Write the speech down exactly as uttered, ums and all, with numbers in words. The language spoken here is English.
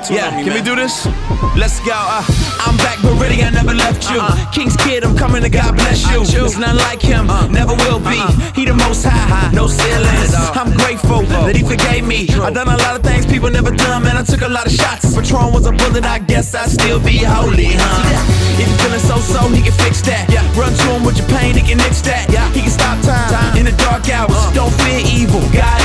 Auto-Tune Yeah, on me, can man. we do this? Let's go. Uh, I'm back, but really I never left you. Uh-uh. King's kid, I'm coming to God bless you. There's none like him, uh, never will be. Uh-uh. He the most high, no ceilings. I'm grateful that he forgave me. I done a lot of things people never done, man. I took a lot of shots. If Patron was a bullet, I guess I'd still be holy, huh? If you're feeling so-so, he can fix that. Run to him with your pain, he can nix that. He can stop time in the dark hours. Don't fear evil, God